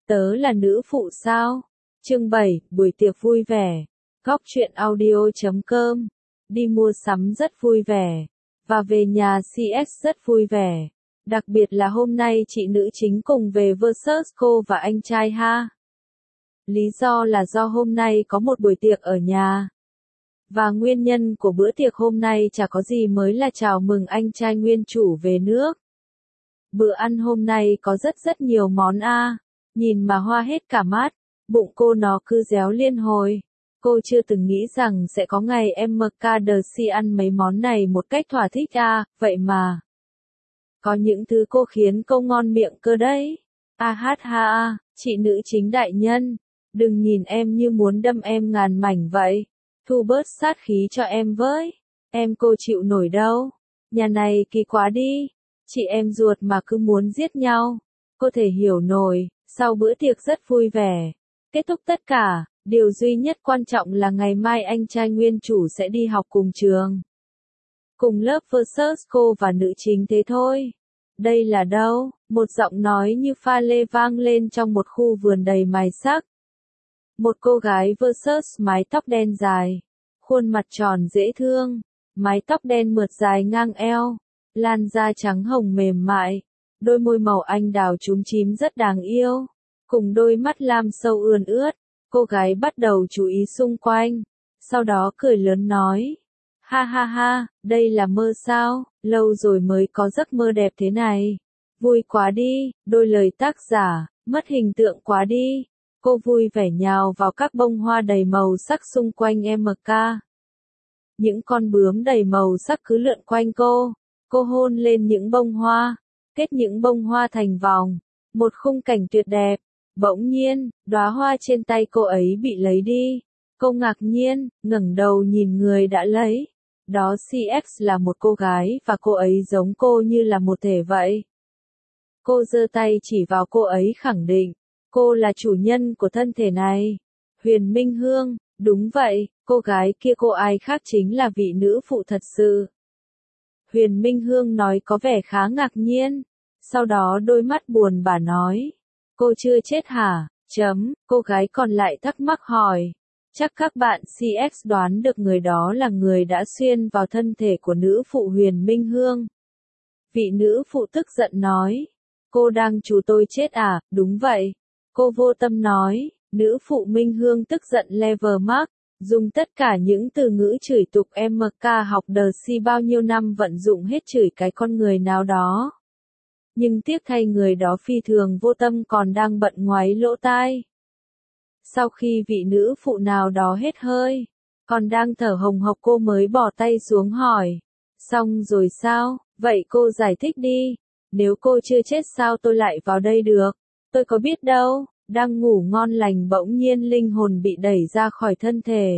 Tớ là nữ phụ sao? Chương 7, buổi tiệc vui vẻ. Góc truyện audio.com. Đi mua sắm rất vui vẻ. Và về nhà CS rất vui vẻ. Đặc biệt là hôm nay chị nữ chính cùng về versus cô và anh trai ha. Lý do là do hôm nay có một buổi tiệc ở nhà. Và nguyên nhân của bữa tiệc hôm nay chả có gì mới là chào mừng anh trai nguyên chủ về nước. Bữa ăn hôm nay có rất nhiều món nhìn mà hoa hết cả mắt, bụng cô nó cứ réo liên hồi. Cô chưa từng nghĩ rằng sẽ có ngày em MKDC ăn mấy món này một cách thỏa thích vậy mà. Có những thứ cô khiến cô ngon miệng cơ đấy. Chị nữ chính đại nhân, đừng nhìn em như muốn đâm em ngàn mảnh vậy. Thu bớt sát khí cho em với. Em cô chịu nổi đâu. Nhà này kỳ quá đi. Chị em ruột mà cứ muốn giết nhau. Cô thể hiểu nổi. Sau bữa tiệc rất vui vẻ. Kết thúc tất cả, điều duy nhất quan trọng là ngày mai anh trai nguyên chủ sẽ đi học cùng trường. Cùng lớp versus cô và nữ chính thế thôi. Đây là đâu? Một giọng nói như pha lê vang lên trong một khu vườn đầy mài sắc. Một cô gái versus mái tóc đen dài. Khuôn mặt tròn dễ thương. Mái tóc đen mượt dài ngang eo. Làn da trắng hồng mềm mại. Đôi môi màu anh đào chúm chím rất đáng yêu. Cùng đôi mắt lam sâu ươn ướt. Cô gái bắt đầu chú ý xung quanh. Sau đó cười lớn nói. Ha, đây là mơ sao? Lâu rồi mới có giấc mơ đẹp thế này. Vui quá đi, đôi lời tác giả, mất hình tượng quá đi. Cô vui vẻ nhào vào các bông hoa đầy màu sắc xung quanh MK. Những con bướm đầy màu sắc cứ lượn quanh cô. Cô hôn lên những bông hoa, kết những bông hoa thành vòng. Một khung cảnh tuyệt đẹp. Bỗng nhiên, đóa hoa trên tay cô ấy bị lấy đi. Cô ngạc nhiên, ngẩng đầu nhìn người đã lấy. Đó CX là một cô gái và cô ấy giống cô như là một thể vậy. Cô giơ tay chỉ vào cô ấy khẳng định. Cô là chủ nhân của thân thể này. Huyền Minh Hương, đúng vậy, cô gái kia cô ai khác chính là vị nữ phụ thật sự. Huyền Minh Hương nói có vẻ khá ngạc nhiên. Sau đó đôi mắt buồn bã nói. Cô chưa chết hả? Cô gái còn lại thắc mắc hỏi. Chắc các bạn CX đoán được người đó là người đã xuyên vào thân thể của nữ phụ Huyền Minh Hương. Vị nữ phụ tức giận nói. Cô đang trù tôi chết à? Đúng vậy. Cô vô tâm nói. Nữ phụ Minh Hương tức giận level mark. Dùng tất cả những từ ngữ chửi tục MK học đờ si bao nhiêu năm vận dụng hết chửi cái con người nào đó. Nhưng tiếc thay người đó phi thường vô tâm còn đang bận ngoáy lỗ tai. Sau khi vị nữ phụ nào đó hết hơi, còn đang thở hồng hộc cô mới bỏ tay xuống hỏi. Xong rồi sao? Vậy cô giải thích đi. Nếu cô chưa chết sao tôi lại vào đây được? Tôi có biết đâu. Đang ngủ ngon lành bỗng nhiên linh hồn bị đẩy ra khỏi thân thể.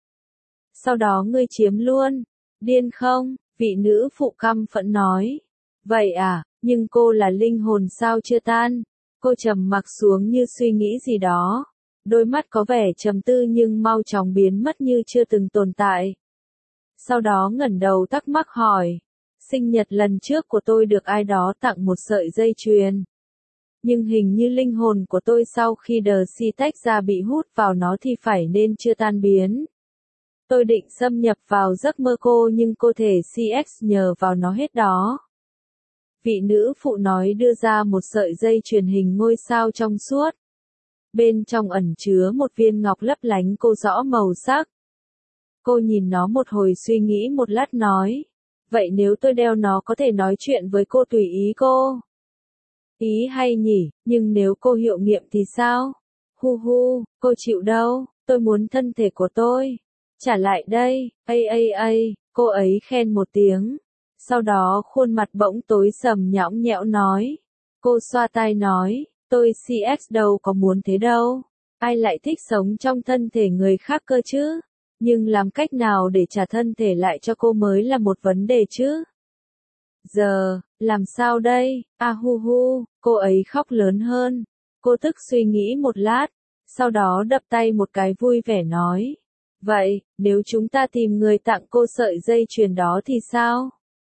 Sau đó ngươi chiếm luôn. Điên không? Vị nữ phụ căm phẫn nói. Vậy à, nhưng cô là linh hồn sao chưa tan? Cô trầm mặc xuống như suy nghĩ gì đó. Đôi mắt có vẻ trầm tư nhưng mau chóng biến mất như chưa từng tồn tại. Sau đó ngẩng đầu thắc mắc hỏi. Sinh nhật lần trước của tôi được ai đó tặng một sợi dây chuyền. Nhưng hình như linh hồn của tôi sau khi đờ si tách ra bị hút vào nó thì phải nên chưa tan biến. Tôi định xâm nhập vào giấc mơ cô nhưng cô thể CX nhờ vào nó hết đó. Vị nữ phụ nói đưa ra một sợi dây chuyền hình ngôi sao trong suốt. Bên trong ẩn chứa một viên ngọc lấp lánh cô rõ màu sắc. Cô nhìn nó một hồi suy nghĩ một lát nói. Vậy nếu tôi đeo nó có thể nói chuyện với cô tùy ý cô. Ý hay nhỉ, nhưng nếu cô hiệu nghiệm thì sao? Cô chịu đâu, tôi muốn thân thể của tôi. Trả lại đây, cô ấy khen một tiếng. Sau đó khuôn mặt bỗng tối sầm nhõng nhẽo nói. Cô xoa tai nói, tôi CX đâu có muốn thế đâu. Ai lại thích sống trong thân thể người khác cơ chứ? Nhưng làm cách nào để trả thân thể lại cho cô mới là một vấn đề chứ? Giờ, làm sao đây? Cô ấy khóc lớn hơn. Cô tức suy nghĩ một lát. Sau đó đập tay một cái vui vẻ nói. Vậy, nếu chúng ta tìm người tặng cô sợi dây chuyền đó thì sao?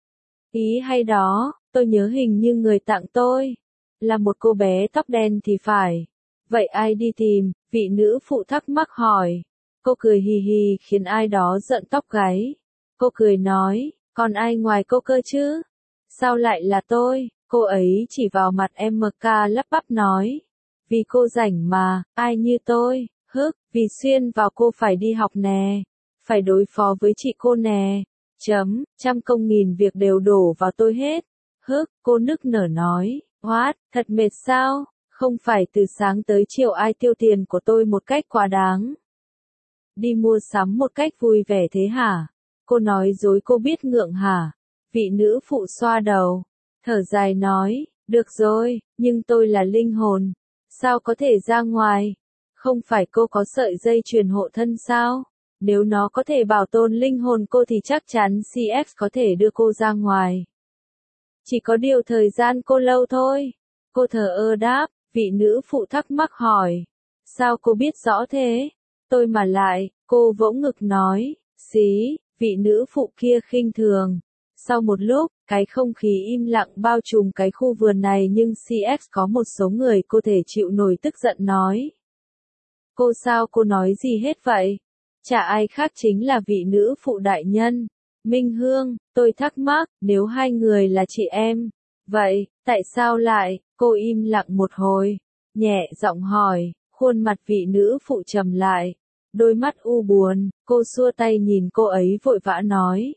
Ý hay đó, tôi nhớ hình như người tặng tôi là một cô bé tóc đen thì phải. Vậy ai đi tìm? Vị nữ phụ thắc mắc hỏi. Cô cười hì hì khiến ai đó giận tóc gáy. Cô cười nói, còn ai ngoài cô cơ chứ? Sao lại là tôi? Cô ấy chỉ vào mặt MK lắp bắp nói. Vì cô rảnh mà, ai như tôi, vì xuyên vào cô phải đi học nè, phải đối phó với chị cô nè. Trăm công nghìn việc đều đổ vào tôi hết. Cô nức nở nói, thật mệt sao? Không phải từ sáng tới chiều ai tiêu tiền của tôi một cách quá đáng. Đi mua sắm một cách vui vẻ thế hả? Cô nói dối cô biết ngượng hả? Vị nữ phụ xoa đầu, thở dài nói, được rồi, nhưng tôi là linh hồn. Sao có thể ra ngoài? Không phải cô có sợi dây chuyền hộ thân sao? Nếu nó có thể bảo tồn linh hồn cô thì chắc chắn CX có thể đưa cô ra ngoài. Chỉ có điều thời gian cô lâu thôi. Cô thờ ơ đáp, vị nữ phụ thắc mắc hỏi. Sao cô biết rõ thế? Tôi mà lại, cô vỗ ngực nói, xí, vị nữ phụ kia khinh thường. Sau một lúc, cái không khí im lặng bao trùm cái khu vườn này nhưng CX có một số người cô thể chịu nổi tức giận nói. Cô sao cô nói gì hết vậy? Chả ai khác chính là vị nữ phụ đại nhân. Minh Hương, tôi thắc mắc, nếu hai người là chị em, vậy, tại sao lại, cô im lặng một hồi, nhẹ giọng hỏi, khuôn mặt vị nữ phụ trầm lại, đôi mắt u buồn, cô xua tay nhìn cô ấy vội vã nói.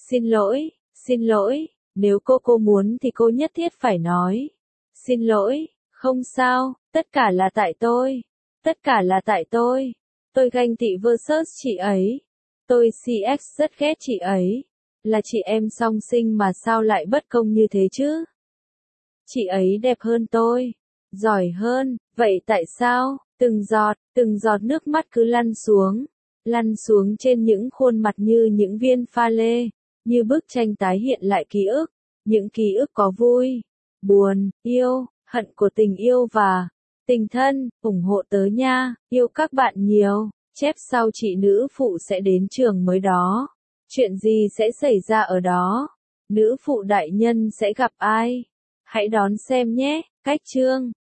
Xin lỗi, nếu cô muốn thì cô nhất thiết phải nói. Xin lỗi, không sao, tất cả là tại tôi. Tôi ganh tị versus chị ấy. Tôi CX rất ghét chị ấy. Là chị em song sinh mà sao lại bất công như thế chứ? Chị ấy đẹp hơn tôi. Giỏi hơn, vậy tại sao? Từng giọt nước mắt cứ lăn xuống trên những khuôn mặt như những viên pha lê, như bức tranh tái hiện lại ký ức, những ký ức có vui, buồn, yêu, hận của tình yêu và tình thân. Ủng hộ tớ nha, yêu các bạn nhiều. Chép sau chị nữ phụ sẽ đến trường mới đó. Chuyện gì sẽ xảy ra ở đó? Nữ phụ đại nhân sẽ gặp ai? Hãy đón xem nhé. Cách chương